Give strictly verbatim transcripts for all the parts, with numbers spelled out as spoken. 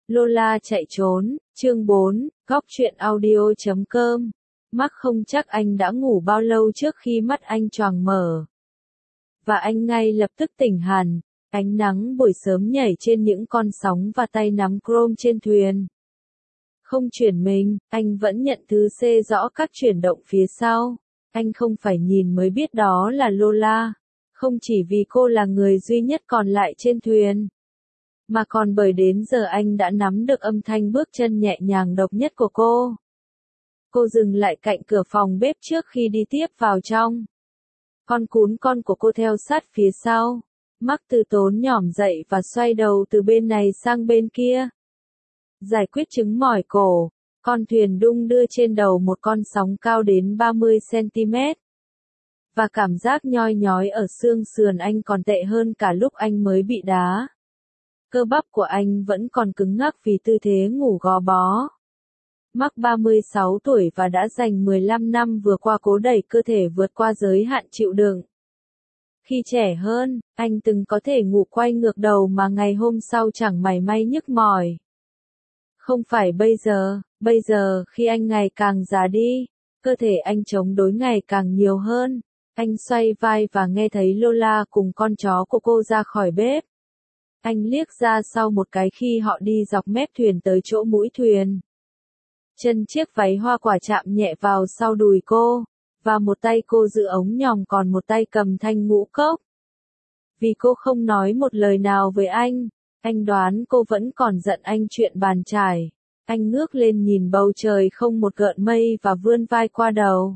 Lola chạy trốn, chương bốn, góc truyện audio chấm com. Mark không chắc anh đã ngủ bao lâu trước khi mắt anh choàng mở. Và anh ngay lập tức tỉnh hẳn, ánh nắng buổi sớm nhảy trên những con sóng và tay nắm chrome trên thuyền. Không chuyển mình, anh vẫn nhận thứ xê rõ các chuyển động phía sau. Anh không phải nhìn mới biết đó là Lola. Không chỉ vì cô là người duy nhất còn lại trên thuyền, mà còn bởi đến giờ anh đã nắm được âm thanh bước chân nhẹ nhàng độc nhất của cô. Cô dừng lại cạnh cửa phòng bếp trước khi đi tiếp vào trong. Con cún con của cô theo sát phía sau. Mark từ tốn nhỏm dậy và xoay đầu từ bên này sang bên kia. Giải quyết chứng mỏi cổ, con thuyền đung đưa trên đầu một con sóng cao đến ba mươi xăng-ti-mét. Và cảm giác nhoi nhói ở xương sườn anh còn tệ hơn cả lúc anh mới bị đá. Cơ bắp của anh vẫn còn cứng ngắc vì tư thế ngủ gò bó. Mark ba mươi sáu tuổi và đã dành mười lăm năm vừa qua cố đẩy cơ thể vượt qua giới hạn chịu đựng. Khi trẻ hơn, anh từng có thể ngủ quay ngược đầu mà ngày hôm sau chẳng mảy may nhức mỏi. Không phải bây giờ, bây giờ khi anh ngày càng già đi, cơ thể anh chống đối ngày càng nhiều hơn. Anh xoay vai và nghe thấy Lola cùng con chó của cô ra khỏi bếp. Anh liếc ra sau một cái khi họ đi dọc mép thuyền tới chỗ mũi thuyền. Chân chiếc váy hoa quả chạm nhẹ vào sau đùi cô, và một tay cô giữ ống nhòm còn một tay cầm thanh ngũ cốc. Vì cô không nói một lời nào với anh, anh đoán cô vẫn còn giận anh chuyện bàn chải. Anh ngước lên nhìn bầu trời không một gợn mây và vươn vai qua đầu.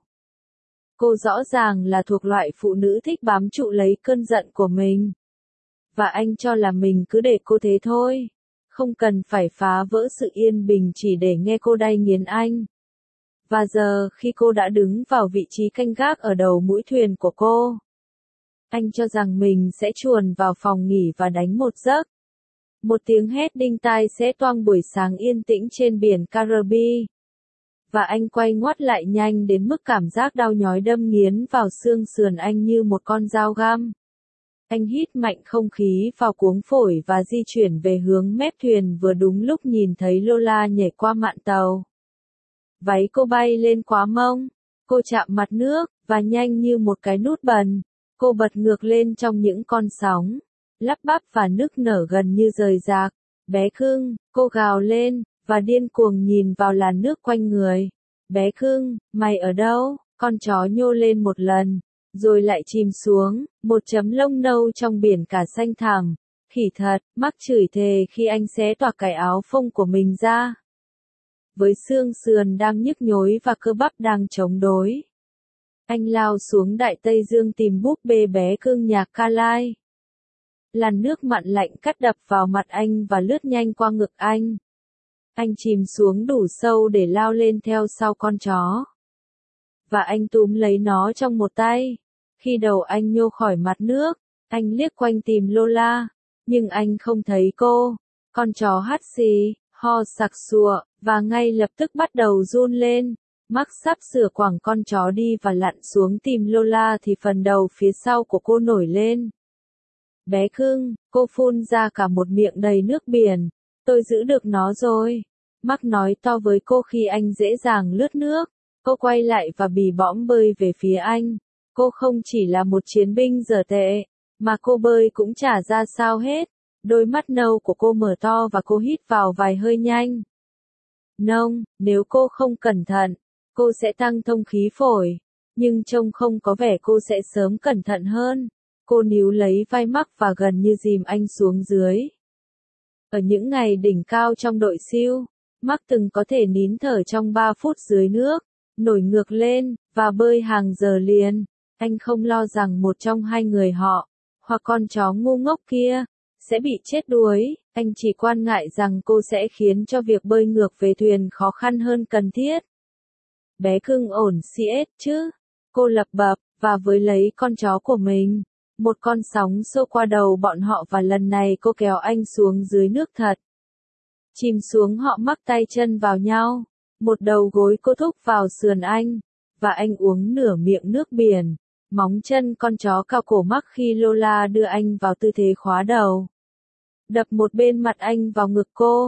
Cô rõ ràng là thuộc loại phụ nữ thích bám trụ lấy cơn giận của mình. Và anh cho là mình cứ để cô thế thôi. Không cần phải phá vỡ sự yên bình chỉ để nghe cô đay nghiến anh. Và giờ khi cô đã đứng vào vị trí canh gác ở đầu mũi thuyền của cô, anh cho rằng mình sẽ chuồn vào phòng nghỉ và đánh một giấc. Một tiếng hét đinh tai sẽ toang buổi sáng yên tĩnh trên biển Caribe. Và anh quay ngoắt lại nhanh đến mức cảm giác đau nhói đâm nghiến vào xương sườn anh như một con dao găm. Anh hít mạnh không khí vào cuống phổi và di chuyển về hướng mép thuyền vừa đúng lúc nhìn thấy Lola nhảy qua mạn tàu. Váy cô bay lên quá mông, cô chạm mặt nước, và nhanh như một cái nút bần, cô bật ngược lên trong những con sóng, lắp bắp và nức nở gần như rời rạc. Bé cưng, cô gào lên, và điên cuồng nhìn vào làn nước quanh người. Bé cưng, mày ở đâu? Con chó nhô lên một lần, rồi lại chìm xuống, một chấm lông nâu trong biển cả xanh thẳm. Khỉ thật, Mark chửi thề khi anh xé toạc cái áo phông của mình ra. Với xương sườn đang nhức nhối và cơ bắp đang chống đối, anh lao xuống Đại Tây Dương tìm búp bê bé cưng nhạc Carly. Làn nước mặn lạnh cắt đập vào mặt anh và lướt nhanh qua ngực anh. Anh chìm xuống đủ sâu để lao lên theo sau con chó. Và anh túm lấy nó trong một tay. Khi đầu anh nhô khỏi mặt nước, anh liếc quanh tìm Lola, nhưng anh không thấy cô. Con chó hắt xì, ho sặc sụa, và ngay lập tức bắt đầu run lên. Mark sắp sửa quẳng con chó đi và lặn xuống tìm Lola thì phần đầu phía sau của cô nổi lên. Bé cưng, cô phun ra cả một miệng đầy nước biển. Tôi giữ được nó rồi. Mark nói to với cô khi anh dễ dàng lướt nước. Cô quay lại và bì bõm bơi về phía anh. Cô không chỉ là một chiến binh dở tệ, mà cô bơi cũng chả ra sao hết. Đôi mắt nâu của cô mở to và cô hít vào vài hơi nhanh. Nông, nếu cô không cẩn thận, cô sẽ tăng thông khí phổi. Nhưng trông không có vẻ cô sẽ sớm cẩn thận hơn. Cô níu lấy vai Mark và gần như dìm anh xuống dưới. Ở những ngày đỉnh cao trong đội siêu, Mark từng có thể nín thở trong ba phút dưới nước, nổi ngược lên, và bơi hàng giờ liền. Anh không lo rằng một trong hai người họ, hoặc con chó ngu ngốc kia, sẽ bị chết đuối. Anh chỉ quan ngại rằng cô sẽ khiến cho việc bơi ngược về thuyền khó khăn hơn cần thiết. Bé cưng ổn xiết chứ? Cô lẩm bẩm, và với lấy con chó của mình. Một con sóng xô qua đầu bọn họ và lần này cô kéo anh xuống dưới nước thật. Chìm xuống họ mắc tay chân vào nhau. Một đầu gối cô thúc vào sườn anh. Và anh uống nửa miệng nước biển. Móng chân con chó cào cổ Mark khi Lola đưa anh vào tư thế khóa đầu. Đập một bên mặt anh vào ngực cô.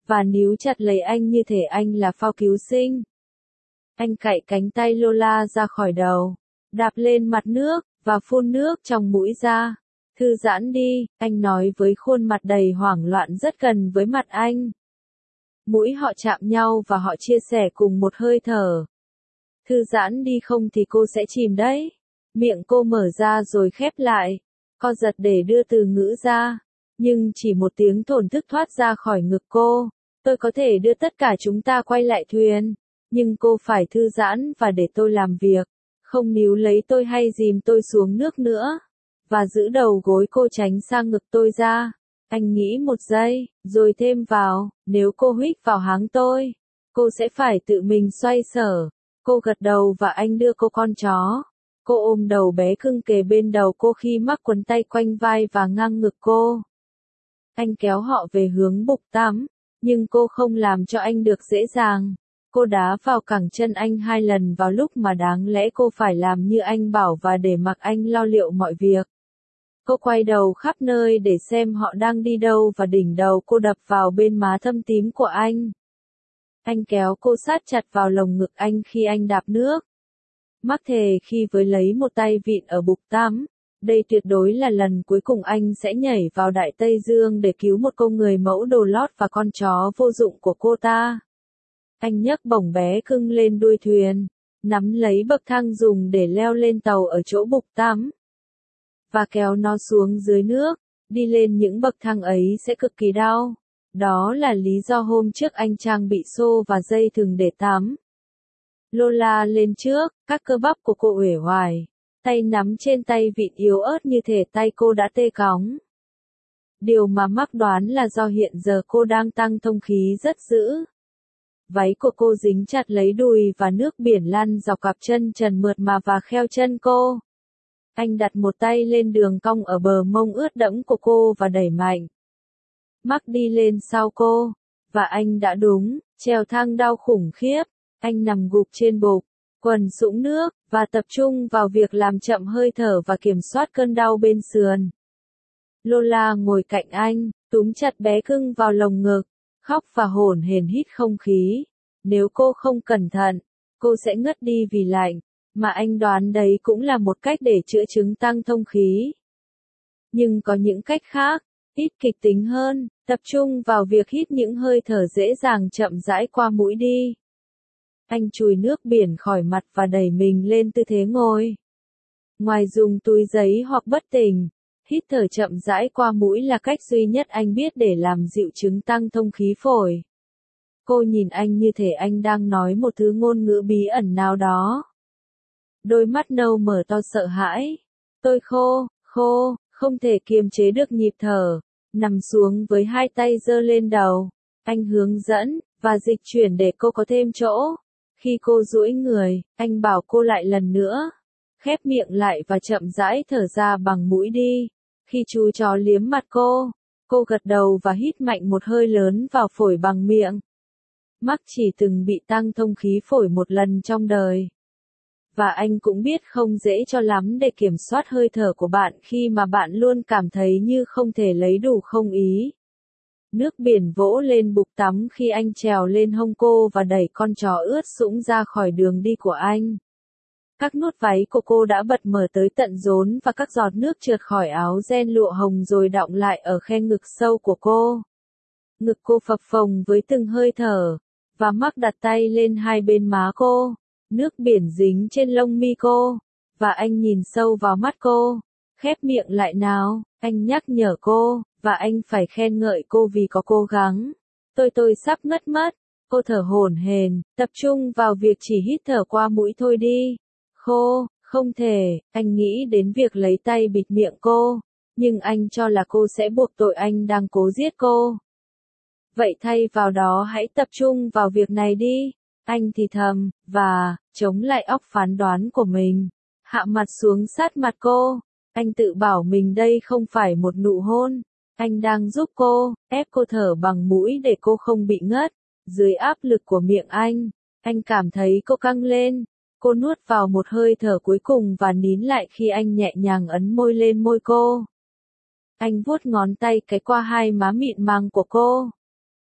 và níu chặt lấy anh như thể anh là phao cứu sinh. Anh cạy cánh tay Lola ra khỏi đầu, đạp lên mặt nước, và phun nước trong mũi ra. Thư giãn đi, anh nói với khuôn mặt đầy hoảng loạn rất gần với mặt anh. Mũi họ chạm nhau và họ chia sẻ cùng một hơi thở. Thư giãn đi không thì cô sẽ chìm đấy. Miệng cô mở ra rồi khép lại, co giật để đưa từ ngữ ra. Nhưng chỉ một tiếng thổn thức thoát ra khỏi ngực cô. Tôi có thể đưa tất cả chúng ta quay lại thuyền. Nhưng cô phải thư giãn và để tôi làm việc. Không níu lấy tôi hay dìm tôi xuống nước nữa. Và giữ đầu gối cô tránh sang ngực tôi ra. Anh nghĩ một giây, rồi thêm vào, nếu cô huých vào háng tôi, cô sẽ phải tự mình xoay sở. Cô gật đầu và anh đưa cô con chó. Cô ôm đầu bé cưng kề bên đầu cô khi mắc quấn tay quanh vai và ngang ngực cô. Anh kéo họ về hướng bục tắm, nhưng cô không làm cho anh được dễ dàng. Cô đá vào cẳng chân anh hai lần vào lúc mà đáng lẽ cô phải làm như anh bảo và để mặc anh lo liệu mọi việc. Cô quay đầu khắp nơi để xem họ đang đi đâu và đỉnh đầu cô đập vào bên má thâm tím của anh. Anh kéo cô sát chặt vào lồng ngực anh khi anh đạp nước. Mắc thề khi với lấy một tay vịn ở bục tắm, đây tuyệt đối là lần cuối cùng anh sẽ nhảy vào Đại Tây Dương để cứu một cô người mẫu đồ lót và con chó vô dụng của cô ta. Anh nhấc bổng bé cưng lên đuôi thuyền, nắm lấy bậc thang dùng để leo lên tàu ở chỗ bục tắm. Và kéo nó xuống dưới nước, đi lên những bậc thang ấy sẽ cực kỳ đau. Đó là lý do hôm trước anh trang bị xô và dây thừng để tắm. Lola lên trước, các cơ bắp của cô uể oải, tay nắm trên tay vịn yếu ớt như thể tay cô đã tê cóng. Điều mà Mark đoán là do hiện giờ cô đang tăng thông khí rất dữ. Váy của cô dính chặt lấy đùi và nước biển lăn dọc cặp chân trần mượt mà và kheo chân cô. Anh đặt một tay lên đường cong ở bờ mông ướt đẫm của cô và đẩy mạnh. Mark đi lên sau cô, và anh đã đúng, trèo thang đau khủng khiếp. Anh nằm gục trên bục, quần sũng nước, và tập trung vào việc làm chậm hơi thở và kiểm soát cơn đau bên sườn. Lola ngồi cạnh anh, túm chặt bé cưng vào lồng ngực, khóc và hổn hển hít không khí. Nếu cô không cẩn thận, cô sẽ ngất đi vì lạnh, mà anh đoán đấy cũng là một cách để chữa chứng tăng thông khí. Nhưng có những cách khác, ít kịch tính hơn, tập trung vào việc hít những hơi thở dễ dàng chậm rãi qua mũi đi. Anh chùi nước biển khỏi mặt và đẩy mình lên tư thế ngồi. Ngoài dùng túi giấy hoặc bất tỉnh, hít thở chậm rãi qua mũi là cách duy nhất anh biết để làm dịu chứng tăng thông khí phổi. Cô nhìn anh như thể anh đang nói một thứ ngôn ngữ bí ẩn nào đó. Đôi mắt nâu mở to sợ hãi. Tôi khô, khô, không thể kiềm chế được nhịp thở, nằm xuống với hai tay giơ lên đầu. Anh hướng dẫn, và dịch chuyển để cô có thêm chỗ. Khi cô duỗi người, anh bảo cô lại lần nữa. Khép miệng lại và chậm rãi thở ra bằng mũi đi. Khi chú chó liếm mặt cô, cô gật đầu và hít mạnh một hơi lớn vào phổi bằng miệng. Mark chỉ từng bị tăng thông khí phổi một lần trong đời. Và anh cũng biết không dễ cho lắm để kiểm soát hơi thở của bạn khi mà bạn luôn cảm thấy như không thể lấy đủ không ý. Nước biển vỗ lên bục tắm khi anh trèo lên hông cô và đẩy con chó ướt sũng ra khỏi đường đi của anh. Các nút váy của cô đã bật mở tới tận rốn và các giọt nước trượt khỏi áo ren lụa hồng rồi đọng lại ở khe ngực sâu của cô. Ngực cô phập phồng với từng hơi thở, và Mark đặt tay lên hai bên má cô. Nước biển dính trên lông mi cô, và anh nhìn sâu vào mắt cô. Khép miệng lại nào, anh nhắc nhở cô, và anh phải khen ngợi cô vì có cố gắng. Tôi tôi sắp ngất mất. Cô thở hổn hển, tập trung vào việc chỉ hít thở qua mũi thôi đi. Khô, không thể, anh nghĩ đến việc lấy tay bịt miệng cô, nhưng anh cho là cô sẽ buộc tội anh đang cố giết cô. Vậy thay vào đó hãy tập trung vào việc này đi. Anh thì thầm, và, chống lại óc phán đoán của mình. Hạ mặt xuống sát mặt cô. Anh tự bảo mình đây không phải một nụ hôn. Anh đang giúp cô, ép cô thở bằng mũi để cô không bị ngất. Dưới áp lực của miệng anh, anh cảm thấy cô căng lên. Cô nuốt vào một hơi thở cuối cùng và nín lại khi anh nhẹ nhàng ấn môi lên môi cô. Anh vuốt ngón tay cái qua hai má mịn màng của cô.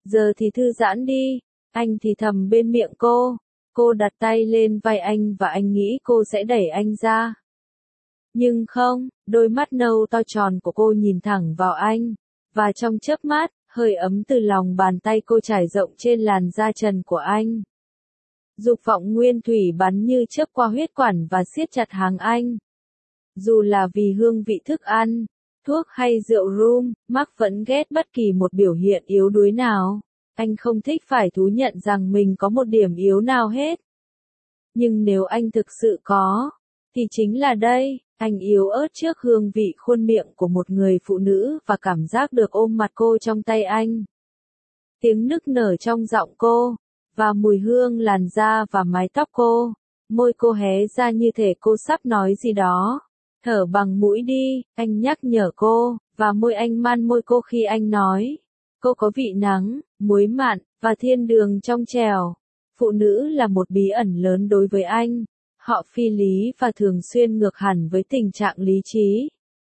Giờ thì thư giãn đi, anh thì thầm bên miệng cô. Cô đặt tay lên vai anh và anh nghĩ cô sẽ đẩy anh ra. Nhưng không, đôi mắt nâu to tròn của cô nhìn thẳng vào anh. Và trong chớp mắt, hơi ấm từ lòng bàn tay cô trải rộng trên làn da trần của anh. Dục vọng nguyên thủy bắn như chớp qua huyết quản và siết chặt háng anh. Dù là vì hương vị thức ăn, thuốc hay rượu rum, Mark vẫn ghét bất kỳ một biểu hiện yếu đuối nào. Anh không thích phải thú nhận rằng mình có một điểm yếu nào hết. Nhưng nếu anh thực sự có, thì chính là đây, anh yếu ớt trước hương vị khuôn miệng của một người phụ nữ và cảm giác được ôm mặt cô trong tay anh. Tiếng nức nở trong giọng cô, và mùi hương làn da và mái tóc cô. Môi cô hé ra như thể cô sắp nói gì đó. Thở bằng mũi đi, anh nhắc nhở cô, và môi anh man môi cô khi anh nói. Cô có vị nắng, muối mặn, và thiên đường trong trẻo. Phụ nữ là một bí ẩn lớn đối với anh. Họ phi lý và thường xuyên ngược hẳn với tình trạng lý trí.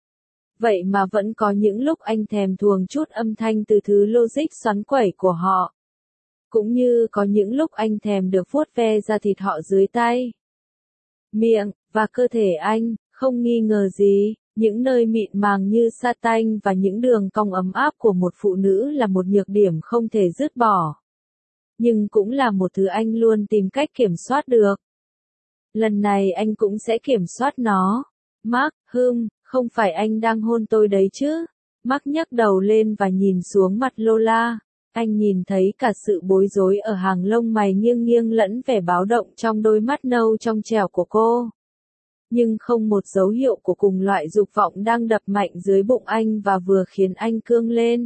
Vậy mà vẫn có những lúc anh thèm thuồng chút âm thanh từ thứ logic xoắn quẩy của họ. Cũng như có những lúc anh thèm được vuốt ve da thịt họ dưới tay. Miệng, và cơ thể anh, không nghi ngờ gì, những nơi mịn màng như sa tanh và những đường cong ấm áp của một phụ nữ là một nhược điểm không thể dứt bỏ. Nhưng cũng là một thứ anh luôn tìm cách kiểm soát được. Lần này anh cũng sẽ kiểm soát nó. Mark, hừm, không phải anh đang hôn tôi đấy chứ? Mark nhấc đầu lên và nhìn xuống mặt Lola. Anh nhìn thấy cả sự bối rối ở hàng lông mày nghiêng nghiêng lẫn vẻ báo động trong đôi mắt nâu trong trẻo của cô. Nhưng không một dấu hiệu của cùng loại dục vọng đang đập mạnh dưới bụng anh và vừa khiến anh cương lên.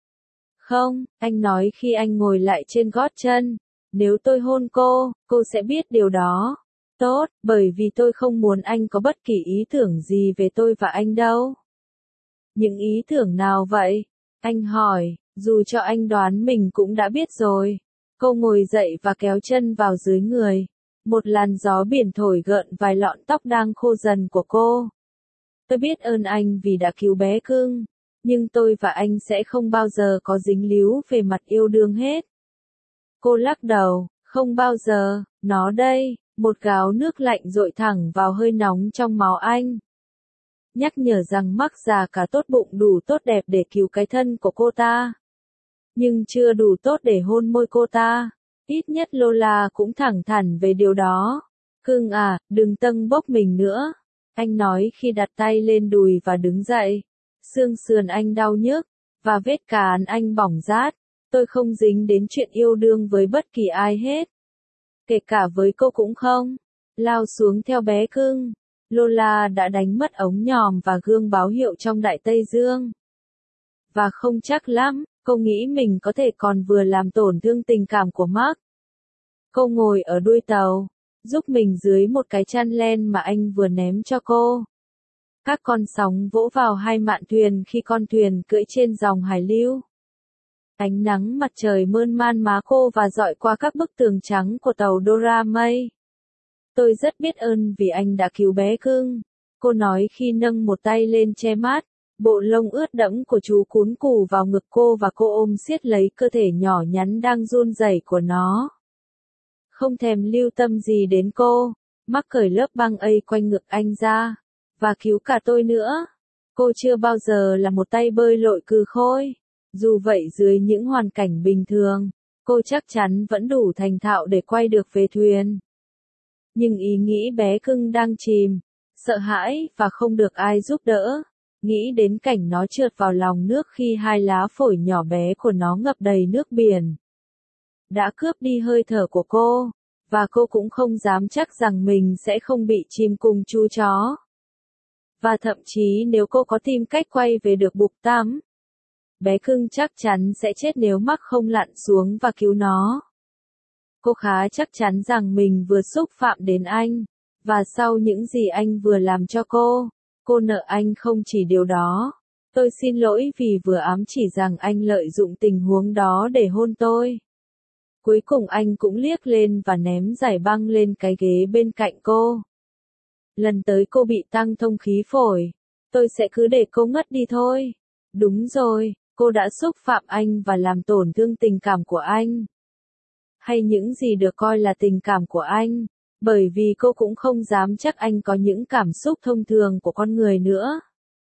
Không, anh nói khi anh ngồi lại trên gót chân. Nếu tôi hôn cô, cô sẽ biết điều đó. Tốt, bởi vì tôi không muốn anh có bất kỳ ý tưởng gì về tôi và anh đâu. Những ý tưởng nào vậy? Anh hỏi, dù cho anh đoán mình cũng đã biết rồi. Cô ngồi dậy và kéo chân vào dưới người. Một làn gió biển thổi gợn vài lọn tóc đang khô dần của cô. Tôi biết ơn anh vì đã cứu bé cưng. Nhưng tôi và anh sẽ không bao giờ có dính líu về mặt yêu đương hết. Cô lắc đầu, không bao giờ, nó đây, một gáo nước lạnh dội thẳng vào hơi nóng trong máu anh. Nhắc nhở rằng Mark già cả tốt bụng đủ tốt đẹp để cứu cái thân của cô ta. Nhưng chưa đủ tốt để hôn môi cô ta. Ít nhất Lola cũng thẳng thắn về điều đó. Cưng à, đừng tâng bốc mình nữa. Anh nói khi đặt tay lên đùi và đứng dậy. Xương sườn anh đau nhức, và vết cán anh bỏng rát. Tôi không dính đến chuyện yêu đương với bất kỳ ai hết. Kể cả với cô cũng không. Lao xuống theo bé cưng. Lola đã đánh mất ống nhòm và gương báo hiệu trong Đại Tây Dương. Và không chắc lắm, cô nghĩ mình có thể còn vừa làm tổn thương tình cảm của Mark. Cô ngồi ở đuôi tàu, giúp mình dưới một cái chăn len mà anh vừa ném cho cô. Các con sóng vỗ vào hai mạn thuyền khi con thuyền cưỡi trên dòng hải lưu. Ánh nắng mặt trời mơn man má cô và dọi qua các bức tường trắng của tàu Dora May. Tôi rất biết ơn vì anh đã cứu bé cưng. Cô nói khi nâng một tay lên che mát. Bộ lông ướt đẫm của chú cún củ vào ngực cô và cô ôm siết lấy cơ thể nhỏ nhắn đang run rẩy của nó. Không thèm lưu tâm gì đến cô, Mark cởi lớp băng A quanh ngực anh ra, và cứu cả tôi nữa. Cô chưa bao giờ là một tay bơi lội cừ khôi. Dù vậy dưới những hoàn cảnh bình thường, cô chắc chắn vẫn đủ thành thạo để quay được về thuyền. Nhưng ý nghĩ bé cưng đang chìm, sợ hãi và không được ai giúp đỡ. Nghĩ đến cảnh nó trượt vào lòng nước khi hai lá phổi nhỏ bé của nó ngập đầy nước biển. Đã cướp đi hơi thở của cô, và cô cũng không dám chắc rằng mình sẽ không bị chìm cùng chú chó. Và thậm chí nếu cô có tìm cách quay về được bục tắm, bé cưng chắc chắn sẽ chết nếu Mark không lặn xuống và cứu nó. Cô khá chắc chắn rằng mình vừa xúc phạm đến anh, và sau những gì anh vừa làm cho cô, cô nợ anh không chỉ điều đó. Tôi xin lỗi vì vừa ám chỉ rằng anh lợi dụng tình huống đó để hôn tôi. Cuối cùng anh cũng liếc lên và ném giải băng lên cái ghế bên cạnh cô. Lần tới cô bị tăng thông khí phổi, tôi sẽ cứ để cô ngất đi thôi. Đúng rồi, Cô đã xúc phạm anh và làm tổn thương tình cảm của anh. Hay những gì được coi là tình cảm của anh, bởi vì cô cũng không dám chắc anh có những cảm xúc thông thường của con người nữa.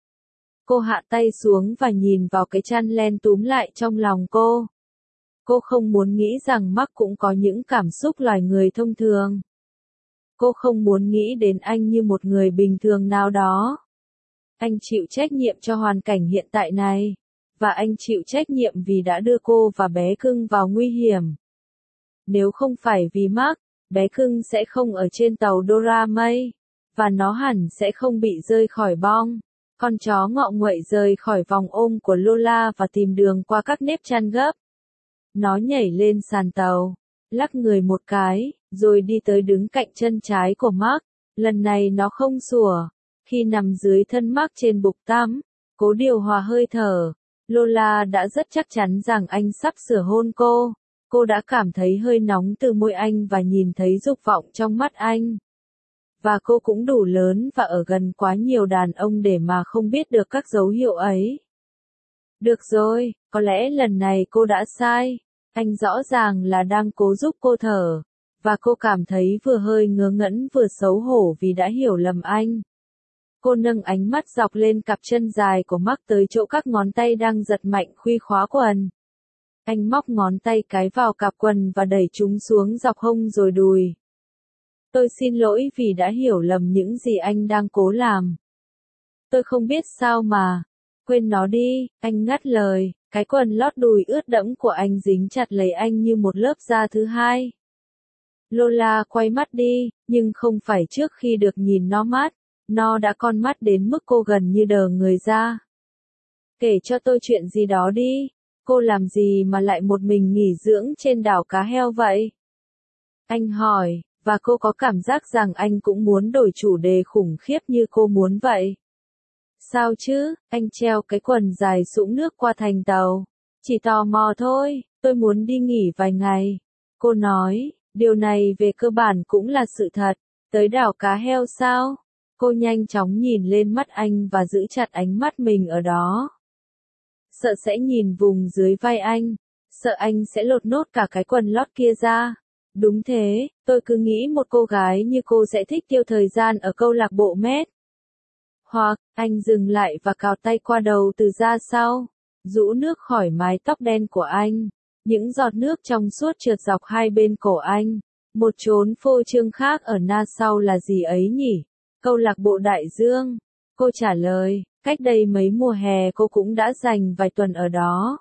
Cô hạ tay xuống và nhìn vào cái chăn len túm lại trong lòng cô. Cô không muốn nghĩ rằng Mark cũng có những cảm xúc loài người thông thường. Cô không muốn nghĩ đến anh như một người bình thường nào đó. Anh chịu trách nhiệm cho hoàn cảnh hiện tại này, và anh chịu trách nhiệm vì đã đưa cô và bé cưng vào nguy hiểm. Nếu không phải vì Mark, bé cưng sẽ không ở trên tàu Doramay, và nó hẳn sẽ không bị rơi khỏi bong. Con chó ngọ nguậy rời khỏi vòng ôm của Lola và tìm đường qua các nếp chăn gấp. Nó nhảy lên sàn tàu, lắc người một cái, rồi đi tới đứng cạnh chân trái của Mark. Lần này nó không sủa. Khi nằm dưới thân Mark trên bục tắm, cố điều hòa hơi thở, Lola đã rất chắc chắn rằng anh sắp sửa hôn cô. Cô đã cảm thấy hơi nóng từ môi anh và nhìn thấy dục vọng trong mắt anh. Và cô cũng đủ lớn và ở gần quá nhiều đàn ông để mà không biết được các dấu hiệu ấy. Được rồi, có lẽ lần này cô đã sai. Anh rõ ràng là đang cố giúp cô thở. Và cô cảm thấy vừa hơi ngớ ngẩn vừa xấu hổ vì đã hiểu lầm anh. Cô nâng ánh mắt dọc lên cặp chân dài của Mark tới chỗ các ngón tay đang giật mạnh khuy khóa quần. Anh móc ngón tay cái vào cặp quần và đẩy chúng xuống dọc hông rồi đùi. Tôi xin lỗi vì đã hiểu lầm những gì anh đang cố làm. Tôi không biết sao mà. Quên nó đi, anh ngắt lời, cái quần lót đùi ướt đẫm của anh dính chặt lấy anh như một lớp da thứ hai. Lola quay mắt đi, nhưng không phải trước khi được nhìn nó mắt. Nó đã con mắt đến mức cô gần như đờ người ra. Kể cho tôi chuyện gì đó đi. Cô làm gì mà lại một mình nghỉ dưỡng trên đảo cá heo vậy? Anh hỏi, và cô có cảm giác rằng anh cũng muốn đổi chủ đề khủng khiếp như cô muốn vậy. Sao chứ, anh treo cái quần dài sũng nước qua thành tàu. Chỉ tò mò thôi, tôi muốn đi nghỉ vài ngày. Cô nói, điều này về cơ bản cũng là sự thật. Tới đảo cá heo sao? Cô nhanh chóng nhìn lên mắt anh và giữ chặt ánh mắt mình ở đó. Sợ sẽ nhìn vùng dưới vai anh. Sợ anh sẽ lột nốt cả cái quần lót kia ra. Đúng thế, tôi cứ nghĩ một cô gái như cô sẽ thích tiêu thời gian ở câu lạc bộ mét. Hoặc, anh dừng lại và cào tay qua đầu từ ra sau. Rũ nước khỏi mái tóc đen của anh. Những giọt nước trong suốt trượt dọc hai bên cổ anh. Một chốn phô trương khác ở na sau là gì ấy nhỉ? Câu lạc bộ đại dương. Cô trả lời, cách đây mấy mùa hè cô cũng đã dành vài tuần ở đó.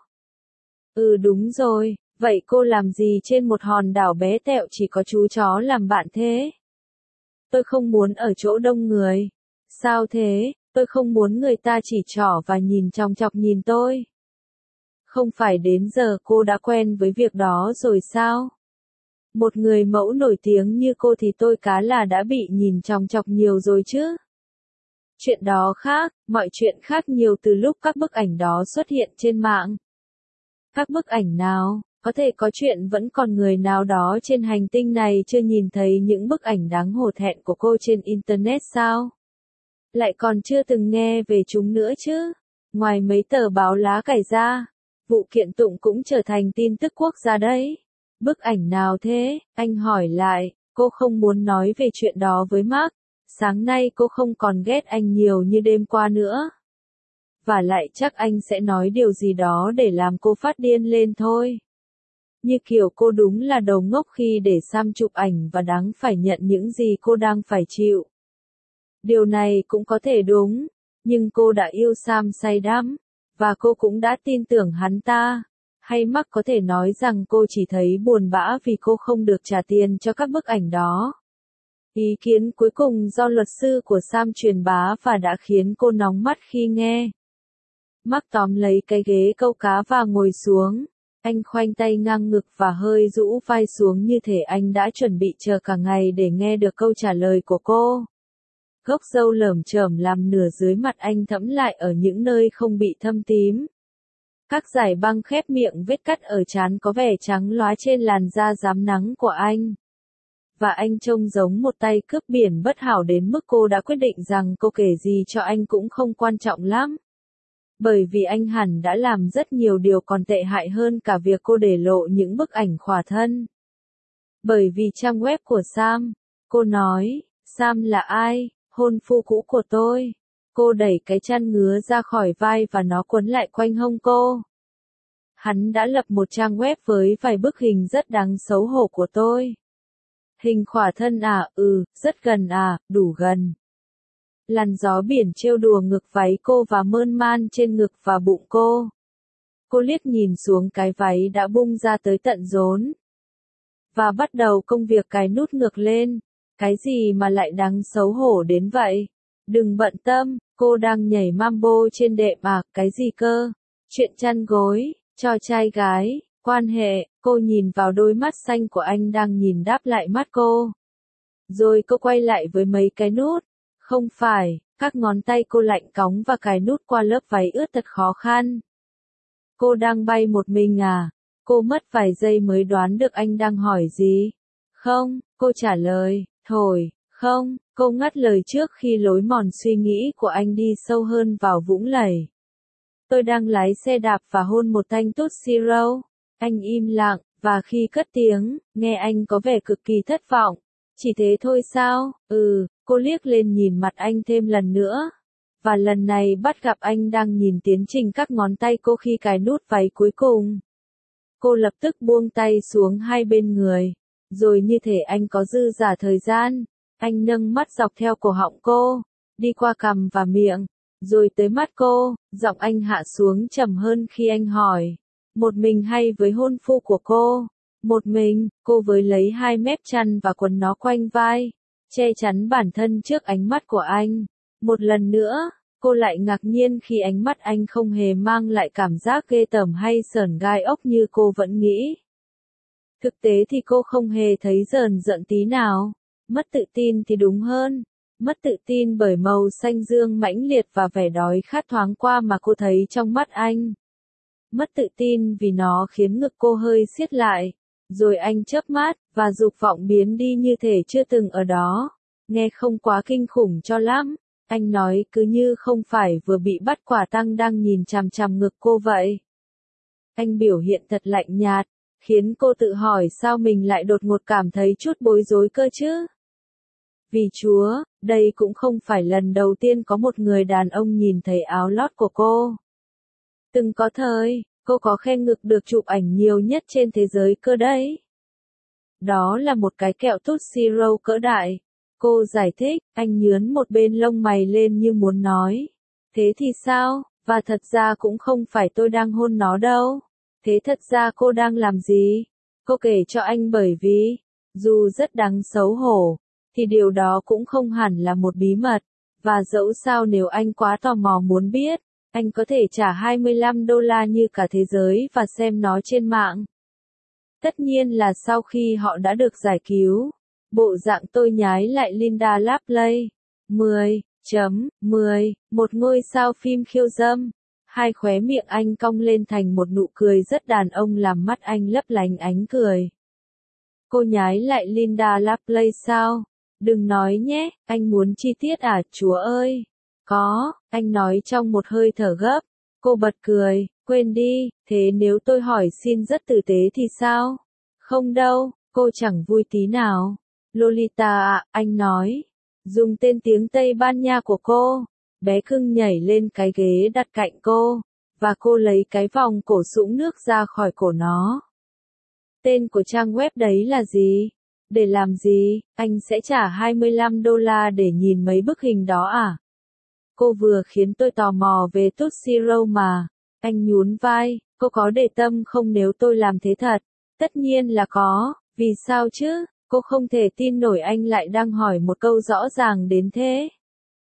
Ừ đúng rồi, vậy cô làm gì trên một hòn đảo bé tẹo chỉ có chú chó làm bạn thế? Tôi không muốn ở chỗ đông người. Sao thế, tôi không muốn người ta chỉ trỏ và nhìn chòng chọc nhìn tôi. Không phải đến giờ cô đã quen với việc đó rồi sao? Một người mẫu nổi tiếng như cô thì tôi cá là đã bị nhìn chòng chọc nhiều rồi chứ. Chuyện đó khác, mọi chuyện khác nhiều từ lúc các bức ảnh đó xuất hiện trên mạng. Các bức ảnh nào, có thể có chuyện vẫn còn người nào đó trên hành tinh này chưa nhìn thấy những bức ảnh đáng hổ thẹn của cô trên Internet sao? Lại còn chưa từng nghe về chúng nữa chứ. Ngoài mấy tờ báo lá cải ra, vụ kiện tụng cũng trở thành tin tức quốc gia đấy. Bức ảnh nào thế? Anh hỏi lại, cô không muốn nói về chuyện đó với Mark. Sáng nay cô không còn ghét anh nhiều như đêm qua nữa. Và lại chắc anh sẽ nói điều gì đó để làm cô phát điên lên thôi. Như kiểu cô đúng là đầu ngốc khi để Sam chụp ảnh và đáng phải nhận những gì cô đang phải chịu. Điều này cũng có thể đúng, nhưng cô đã yêu Sam say đắm, và cô cũng đã tin tưởng hắn ta. Hay Mark có thể nói rằng cô chỉ thấy buồn bã vì cô không được trả tiền cho các bức ảnh đó. Ý kiến cuối cùng do luật sư của Sam truyền bá và đã khiến cô nóng mắt khi nghe. Mark tóm lấy cái ghế câu cá và ngồi xuống. Anh khoanh tay ngang ngực và hơi rũ vai xuống như thể anh đã chuẩn bị chờ cả ngày để nghe được câu trả lời của cô. Gốc râu lởm chởm làm nửa dưới mặt anh thẫm lại ở những nơi không bị thâm tím. Các dải băng khép miệng vết cắt ở trán có vẻ trắng lóa trên làn da rám nắng của anh. Và anh trông giống một tay cướp biển bất hảo đến mức cô đã quyết định rằng cô kể gì cho anh cũng không quan trọng lắm. Bởi vì anh hẳn đã làm rất nhiều điều còn tệ hại hơn cả việc cô để lộ những bức ảnh khỏa thân. Bởi vì trang web của Sam, cô nói, Sam là ai, hôn phu cũ của tôi. Cô đẩy cái chăn ngứa ra khỏi vai và nó quấn lại quanh hông cô. Hắn đã lập một trang web với vài bức hình rất đáng xấu hổ của tôi. Hình khỏa thân à, ừ, rất gần à, đủ gần. Làn gió biển trêu đùa ngực váy cô và mơn man trên ngực và bụng cô. Cô liếc nhìn xuống cái váy đã bung ra tới tận rốn. Và bắt đầu công việc cài nút ngược lên. Cái gì mà lại đáng xấu hổ đến vậy? Đừng bận tâm, cô đang nhảy mambo trên đệm à, cái gì cơ? Chuyện chăn gối, cho trai gái, quan hệ, cô nhìn vào đôi mắt xanh của anh đang nhìn đáp lại mắt cô. Rồi cô quay lại với mấy cái nút. Không phải, các ngón tay cô lạnh cóng và cài nút qua lớp váy ướt thật khó khăn. Cô đang bay một mình à? Cô mất vài giây mới đoán được anh đang hỏi gì. Không, cô trả lời, thổi, không, cô ngắt lời trước khi lối mòn suy nghĩ của anh đi sâu hơn vào vũng lầy. Tôi đang lái xe đạp và hôn một thanh Tootsie Roll. Anh im lặng, và khi cất tiếng, nghe anh có vẻ cực kỳ thất vọng. Chỉ thế thôi sao? Ừ, cô liếc lên nhìn mặt anh thêm lần nữa. Và lần này bắt gặp anh đang nhìn tiến trình các ngón tay cô khi cài nút váy cuối cùng. Cô lập tức buông tay xuống hai bên người. Rồi như thể anh có dư dả thời gian, anh nâng mắt dọc theo cổ họng cô, đi qua cằm và miệng, rồi tới mắt cô, giọng anh hạ xuống trầm hơn khi anh hỏi. Một mình hay với hôn phu của cô? Một mình, cô với lấy hai mép chăn và quấn nó quanh vai, che chắn bản thân trước ánh mắt của anh. Một lần nữa, cô lại ngạc nhiên khi ánh mắt anh không hề mang lại cảm giác ghê tởm hay sởn gai ốc như cô vẫn nghĩ. Thực tế thì cô không hề thấy rờn rợn tí nào. Mất tự tin thì đúng hơn. Mất tự tin bởi màu xanh dương mãnh liệt và vẻ đói khát thoáng qua mà cô thấy trong mắt anh. Mất tự tin vì nó khiến ngực cô hơi siết lại. Rồi anh chớp mắt, và dục vọng biến đi như thể chưa từng ở đó. Nghe không quá kinh khủng cho lắm. Anh nói cứ như không phải vừa bị bắt quả tang đang nhìn chằm chằm ngực cô vậy. Anh biểu hiện thật lạnh nhạt, khiến cô tự hỏi sao mình lại đột ngột cảm thấy chút bối rối cơ chứ. Vì Chúa, đây cũng không phải lần đầu tiên có một người đàn ông nhìn thấy áo lót của cô. Từng có thời, cô có khen ngực được chụp ảnh nhiều nhất trên thế giới cơ đấy. Đó là một cái kẹo Tootsie Roll cỡ đại. Cô giải thích, anh nhướn một bên lông mày lên như muốn nói. Thế thì sao, và thật ra cũng không phải tôi đang hôn nó đâu. Thế thật ra cô đang làm gì? Cô kể cho anh bởi vì, dù rất đáng xấu hổ, thì điều đó cũng không hẳn là một bí mật. Và dẫu sao nếu anh quá tò mò muốn biết, anh có thể trả hai mươi lăm đô la như cả thế giới và xem nó trên mạng. Tất nhiên là sau khi họ đã được giải cứu. Bộ dạng tôi nhái lại Linda Lapley. mười chấm mười, một ngôi sao phim khiêu dâm. Hai khóe miệng anh cong lên thành một nụ cười rất đàn ông làm mắt anh lấp lánh ánh cười. Cô nhái lại Linda Lapley sao? Đừng nói nhé, anh muốn chi tiết à, Chúa ơi. Có, anh nói trong một hơi thở gấp. Cô bật cười, quên đi, thế nếu tôi hỏi xin rất tử tế thì sao? Không đâu, cô chẳng vui tí nào. Lolita ạ, anh nói. Dùng tên tiếng Tây Ban Nha của cô. Bé cưng nhảy lên cái ghế đặt cạnh cô, và cô lấy cái vòng cổ sũng nước ra khỏi cổ nó. Tên của trang web đấy là gì? Để làm gì? Anh sẽ trả hai mươi lăm đô la để nhìn mấy bức hình đó à? Cô vừa khiến tôi tò mò về Tootsie Roll mà. Anh nhún vai, cô có để tâm không nếu tôi làm thế thật? Tất nhiên là có, vì sao chứ? Cô không thể tin nổi anh lại đang hỏi một câu rõ ràng đến thế.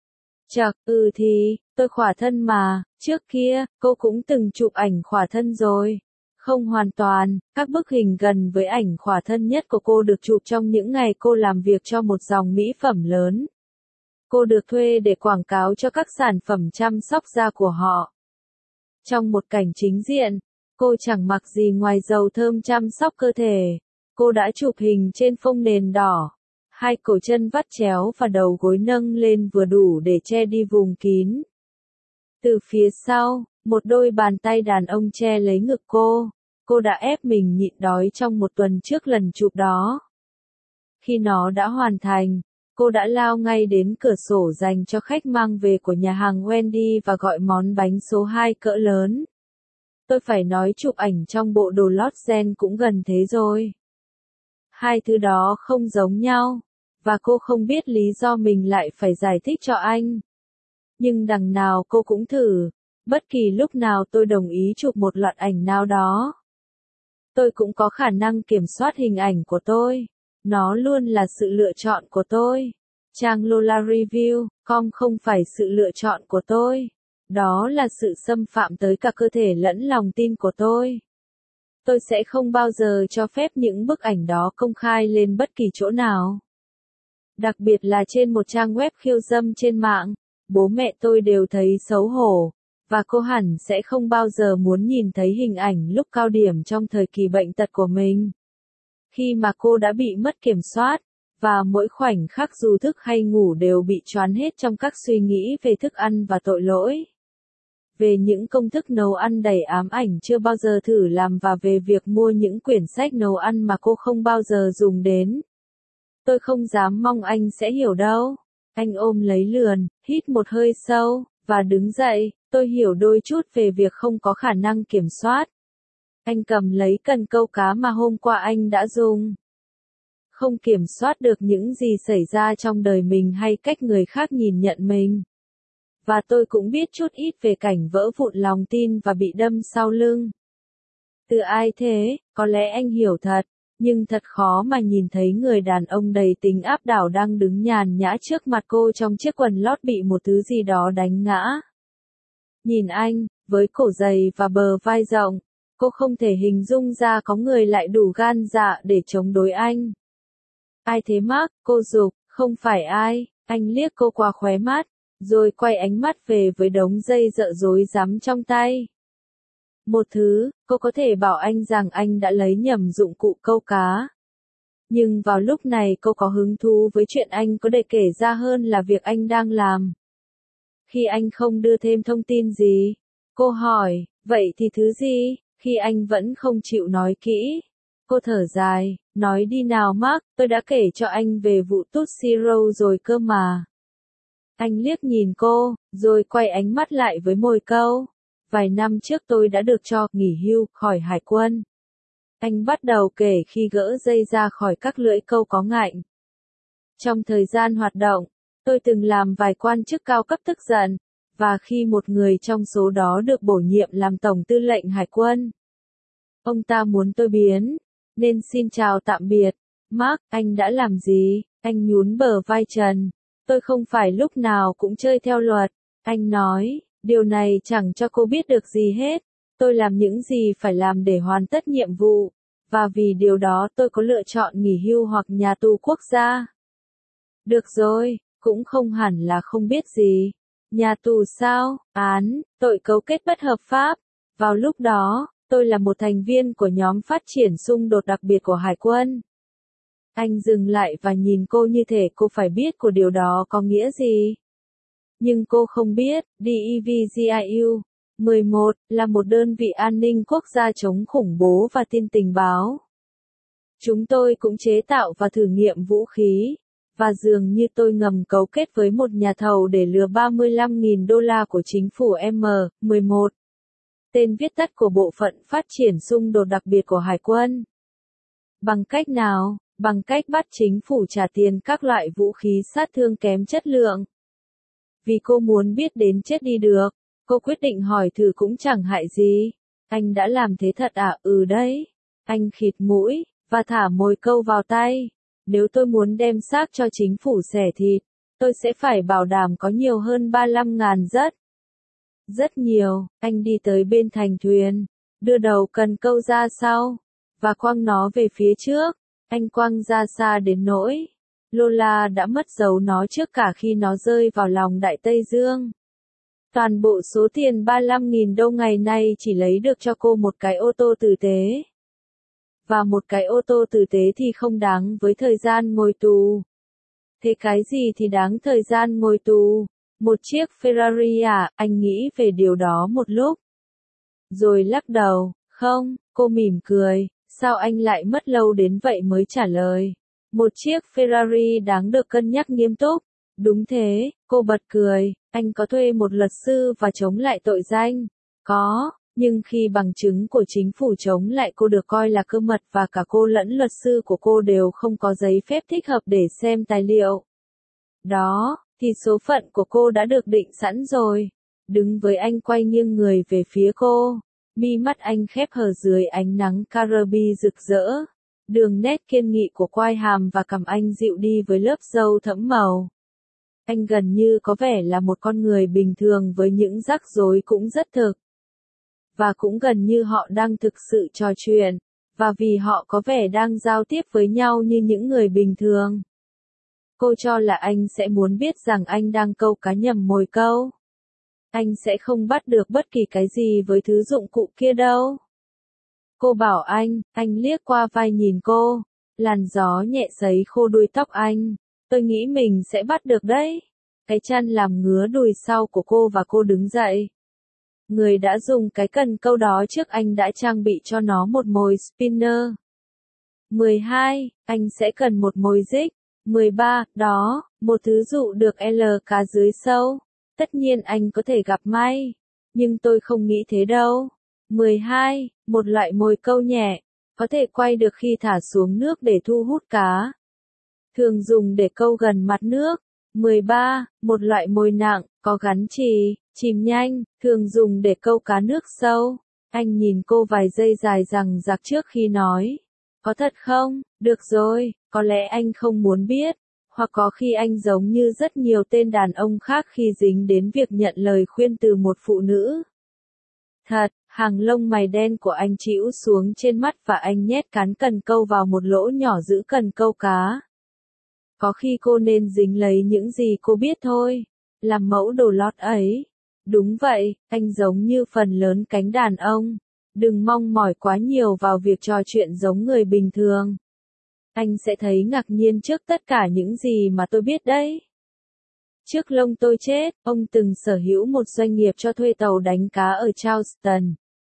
Chậc, ừ thì, tôi khỏa thân mà, trước kia, cô cũng từng chụp ảnh khỏa thân rồi. Không hoàn toàn, các bức hình gần với ảnh khỏa thân nhất của cô được chụp trong những ngày cô làm việc cho một dòng mỹ phẩm lớn. Cô được thuê để quảng cáo cho các sản phẩm chăm sóc da của họ. Trong một cảnh chính diện, cô chẳng mặc gì ngoài dầu thơm chăm sóc cơ thể. Cô đã chụp hình trên phông nền đỏ. Hai cổ chân vắt chéo và đầu gối nâng lên vừa đủ để che đi vùng kín. Từ phía sau, một đôi bàn tay đàn ông che lấy ngực cô. Cô đã ép mình nhịn đói trong một tuần trước lần chụp đó. Khi nó đã hoàn thành, cô đã lao ngay đến cửa sổ dành cho khách mang về của nhà hàng Wendy và gọi món bánh số hai cỡ lớn. Tôi phải nói chụp ảnh trong bộ đồ lót gen cũng gần thế rồi. Hai thứ đó không giống nhau, và cô không biết lý do mình lại phải giải thích cho anh. Nhưng đằng nào cô cũng thử, bất kỳ lúc nào tôi đồng ý chụp một loạt ảnh nào đó. Tôi cũng có khả năng kiểm soát hình ảnh của tôi. Nó luôn là sự lựa chọn của tôi. Trang Lola Review chấm com không phải sự lựa chọn của tôi. Đó là sự xâm phạm tới cả cơ thể lẫn lòng tin của tôi. Tôi sẽ không bao giờ cho phép những bức ảnh đó công khai lên bất kỳ chỗ nào. Đặc biệt là trên một trang web khiêu dâm trên mạng. Bố mẹ tôi đều thấy xấu hổ. Và cô hẳn sẽ không bao giờ muốn nhìn thấy hình ảnh lúc cao điểm trong thời kỳ bệnh tật của mình. Khi mà cô đã bị mất kiểm soát, và mỗi khoảnh khắc dù thức hay ngủ đều bị choáng hết trong các suy nghĩ về thức ăn và tội lỗi. Về những công thức nấu ăn đầy ám ảnh chưa bao giờ thử làm và về việc mua những quyển sách nấu ăn mà cô không bao giờ dùng đến. Tôi không dám mong anh sẽ hiểu đâu. Anh ôm lấy lườn, hít một hơi sâu, và đứng dậy. Tôi hiểu đôi chút về việc không có khả năng kiểm soát. Anh cầm lấy cần câu cá mà hôm qua anh đã dùng. Không kiểm soát được những gì xảy ra trong đời mình hay cách người khác nhìn nhận mình. Và tôi cũng biết chút ít về cảnh vỡ vụn lòng tin và bị đâm sau lưng. Từ ai thế, có lẽ anh hiểu thật, nhưng thật khó mà nhìn thấy người đàn ông đầy tính áp đảo đang đứng nhàn nhã trước mặt cô trong chiếc quần lót bị một thứ gì đó đánh ngã. Nhìn anh, với cổ dày và bờ vai rộng, cô không thể hình dung ra có người lại đủ gan dạ để chống đối anh. Ai thế Mark, cô giục, không phải ai, anh liếc cô qua khóe mắt, rồi quay ánh mắt về với đống dây dợ rối rắm trong tay. Một thứ, cô có thể bảo anh rằng anh đã lấy nhầm dụng cụ câu cá. Nhưng vào lúc này cô có hứng thú với chuyện anh có để kể ra hơn là việc anh đang làm. Khi anh không đưa thêm thông tin gì, cô hỏi, vậy thì thứ gì? Khi anh vẫn không chịu nói kỹ, cô thở dài, nói đi nào Mark, tôi đã kể cho anh về vụ Tutsi Row rồi cơ mà. Anh liếc nhìn cô, rồi quay ánh mắt lại với môi câu. Vài năm trước tôi đã được cho nghỉ hưu khỏi hải quân. Anh bắt đầu kể khi gỡ dây ra khỏi các lưỡi câu có ngạnh. Trong thời gian hoạt động, tôi từng làm vài quan chức cao cấp tức giận, và khi một người trong số đó được bổ nhiệm làm tổng tư lệnh hải quân. Ông ta muốn tôi biến, nên xin chào tạm biệt. Mark, anh đã làm gì? Anh nhún bờ vai trần. Tôi không phải lúc nào cũng chơi theo luật. Anh nói, điều này chẳng cho cô biết được gì hết. Tôi làm những gì phải làm để hoàn tất nhiệm vụ. Và vì điều đó tôi có lựa chọn nghỉ hưu hoặc nhà tù quốc gia. Được rồi, cũng không hẳn là không biết gì. Nhà tù sao? Án, tội cấu kết bất hợp pháp. Vào lúc đó, tôi là một thành viên của nhóm phát triển xung đột đặc biệt của Hải quân. Anh dừng lại và nhìn cô như thể cô phải biết của điều đó có nghĩa gì. Nhưng cô không biết, đê e vê giê i u mười một là một đơn vị an ninh quốc gia chống khủng bố và tin tình báo. Chúng tôi cũng chế tạo và thử nghiệm vũ khí, và dường như tôi ngầm cấu kết với một nhà thầu để lừa ba mươi lăm nghìn đô la của chính phủ M mười một. Tên viết tắt của Bộ phận Phát triển xung đột đặc biệt của Hải quân. Bằng cách nào? Bằng cách bắt chính phủ trả tiền các loại vũ khí sát thương kém chất lượng. Vì cô muốn biết đến chết đi được, cô quyết định hỏi thử cũng chẳng hại gì. Anh đã làm thế thật à? Ừ đấy. Anh khịt mũi, và thả mồi câu vào tay. Nếu tôi muốn đem xác cho chính phủ xẻ thịt, tôi sẽ phải bảo đảm có nhiều hơn ba mươi lăm ngàn rất. Rất nhiều. Anh đi tới bên thành thuyền, đưa đầu cần câu ra sau, và quăng nó về phía trước. Anh quăng ra xa đến nỗi Lola đã mất dấu nó trước cả khi nó rơi vào lòng Đại Tây Dương. Toàn bộ số tiền ba mươi lăm nghìn đô ngày nay chỉ lấy được cho cô một cái ô tô tử tế. Và một cái ô tô tử tế thì không đáng với thời gian ngồi tù. Thế cái gì thì đáng thời gian ngồi tù? Một chiếc Ferrari à, anh nghĩ về điều đó một lúc. Rồi lắc đầu, không, cô mỉm cười, sao anh lại mất lâu đến vậy mới trả lời. Một chiếc Ferrari đáng được cân nhắc nghiêm túc. Đúng thế, cô bật cười, anh có thuê một luật sư và chống lại tội danh. Có, nhưng khi bằng chứng của chính phủ chống lại cô được coi là cơ mật và cả cô lẫn luật sư của cô đều không có giấy phép thích hợp để xem tài liệu. Đó, thì số phận của cô đã được định sẵn rồi. Đứng với anh quay nghiêng người về phía cô. Mi mắt anh khép hờ dưới ánh nắng Caribe rực rỡ. Đường nét kiên nghị của quai hàm và cằm anh dịu đi với lớp râu thẫm màu. Anh gần như có vẻ là một con người bình thường với những rắc rối cũng rất thực. Và cũng gần như họ đang thực sự trò chuyện. Và vì họ có vẻ đang giao tiếp với nhau như những người bình thường. Cô cho là anh sẽ muốn biết rằng anh đang câu cá nhầm mồi câu. Anh sẽ không bắt được bất kỳ cái gì với thứ dụng cụ kia đâu. Cô bảo anh, anh liếc qua vai nhìn cô. Làn gió nhẹ sấy khô đuôi tóc anh. Tôi nghĩ mình sẽ bắt được đấy. Cái chăn làm ngứa đùi sau của cô và cô đứng dậy. Người đã dùng cái cần câu đó trước anh đã trang bị cho nó một mồi spinner. mười hai, anh sẽ cần một mồi jig. mười ba, đó, một thứ dụ được L cá dưới sâu. Tất nhiên anh có thể gặp may. Nhưng tôi không nghĩ thế đâu. mười hai, một loại mồi câu nhẹ. Có thể quay được khi thả xuống nước để thu hút cá. Thường dùng để câu gần mặt nước. mười ba, một loại mồi nặng, có gắn chì, chìm nhanh, thường dùng để câu cá nước sâu. Anh nhìn cô vài giây dài dằng dặc trước khi nói. Có thật không? Được rồi, có lẽ anh không muốn biết. Hoặc có khi anh giống như rất nhiều tên đàn ông khác khi dính đến việc nhận lời khuyên từ một phụ nữ. Thật, hàng lông mày đen của anh chĩu xuống trên mắt và anh nhét cán cần câu vào một lỗ nhỏ giữ cần câu cá. Có khi cô nên dính lấy những gì cô biết thôi. Làm mẫu đồ lót ấy. Đúng vậy, anh giống như phần lớn cánh đàn ông. Đừng mong mỏi quá nhiều vào việc trò chuyện giống người bình thường. Anh sẽ thấy ngạc nhiên trước tất cả những gì mà tôi biết đấy. Trước lông tôi chết, ông từng sở hữu một doanh nghiệp cho thuê tàu đánh cá ở Charleston.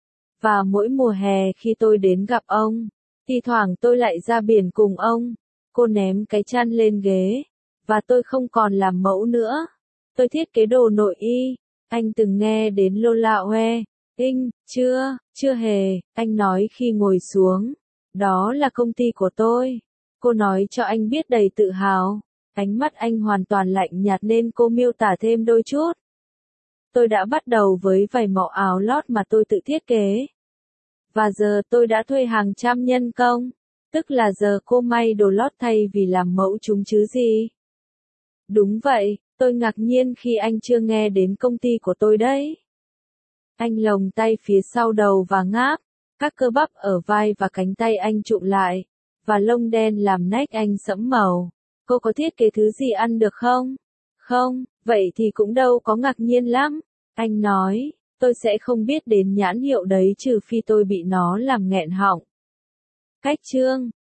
Và mỗi mùa hè khi tôi đến gặp ông, thì thoảng tôi lại ra biển cùng ông. Cô ném cái chăn lên ghế. Và tôi không còn làm mẫu nữa. Tôi thiết kế đồ nội y. Anh từng nghe đến Lola Hoe? Tinh, chưa, chưa hề, anh nói khi ngồi xuống. Đó là công ty của tôi. Cô nói cho anh biết đầy tự hào. Ánh mắt anh hoàn toàn lạnh nhạt nên cô miêu tả thêm đôi chút. Tôi đã bắt đầu với vài mẫu áo lót mà tôi tự thiết kế. Và giờ tôi đã thuê hàng trăm nhân công. Tức là giờ cô may đồ lót thay vì làm mẫu chúng chứ gì. Đúng vậy, tôi ngạc nhiên khi anh chưa nghe đến công ty của tôi đấy. Anh lồng tay phía sau đầu và ngáp. Các cơ bắp ở vai và cánh tay anh trụm lại. Và lông đen làm nách anh sẫm màu. Cô có thiết kế thứ gì ăn được không? Không, vậy thì cũng đâu có ngạc nhiên lắm. Anh nói, tôi sẽ không biết đến nhãn hiệu đấy trừ phi tôi bị nó làm nghẹn họng. Cách chương